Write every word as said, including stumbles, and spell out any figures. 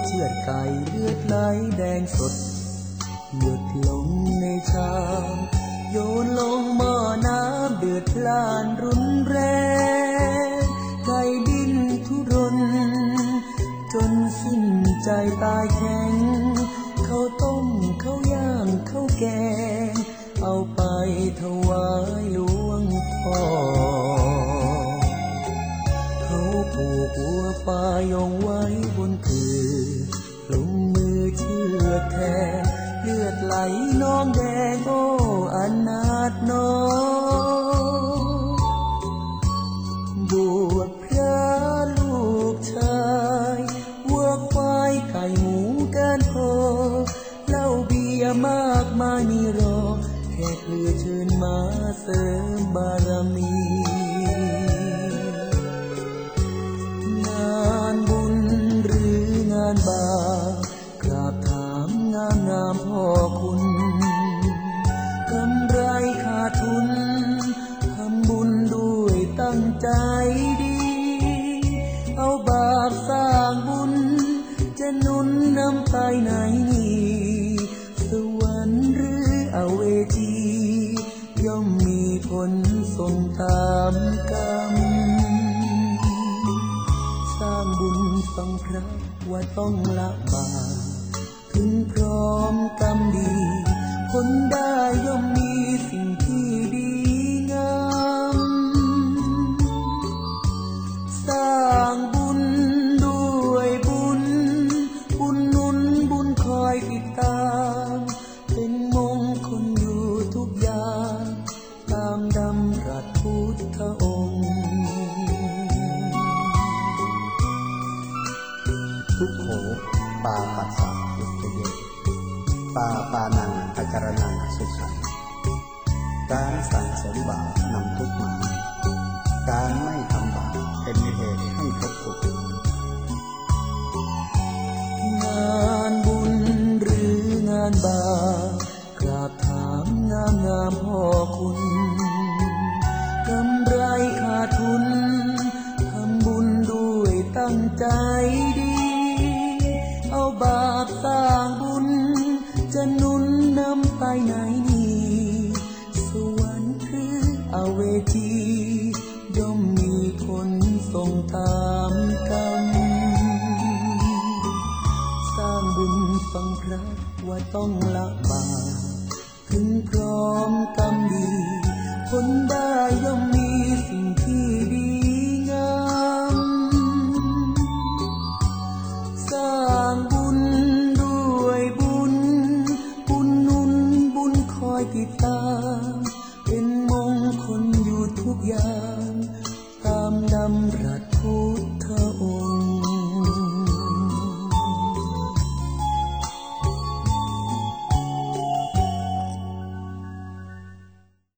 เชือดไก่เลือดไหลแดงสดหยดลงในชามโยนลงหม้อน้ำเดือดพล่านรุนแรงไก่ดิ้นทุรนจนสิ้นใจตายแข็งข้าวต้มข้าวย่างข้าวแกงเอาไปถวายหลวงพ่อเขาผูกหัวปลายงไว้บนคือลงมือเชือดแทนเลือดไหลนองแดงโอ้อนาถน้องบวชพระลูกชายวัวควายไก่หมูกันพอเหล้าเบียร์มากมายมีรอแค่เพื่อเชิญมาเสริมบารมีงานบุญหรืองานบาปกราบถามงามงามพ่อคุณกำไรขาดทุนทำบุญด้วยตั้งใจดีเอาบาปสร้างบุญจะหนุนนำไปไหนสวรรค์หรืออเวจีย่อมมีผลส่งตามกรรมสร้างบุญฟังพระว่าต้องละบาปถึงพร้อมกรรมดีผลได้ย่อมมีสิ่งที่ดีงามสร้างบุญด้วยบุญบุญหนุนบุญคอยติดตามเป็นมงคลอยู่ทุกอย่างตามดำรัสพุทธองค์ทุกโขปาปัสสะอุตเยปาปานังอจารนังสุขังการสั่งสมบาปนำทุกข์มาการไม่ทำบาปเป็นเหตุให้พบสุขงานบุญหรืองานบาปกราบถามงามงามพ่อคุณกำไรขาดทุนทำบุญด้วยตั้งใจดีเอาบาปสร้างบุญจะหนุนนำไปไหนสวรรค์หรืออเวจีย่อมมีผลส่งตามกรรมสร้างบุญฟังพระว่าต้องละบาปถึงพร้อมกรรมดี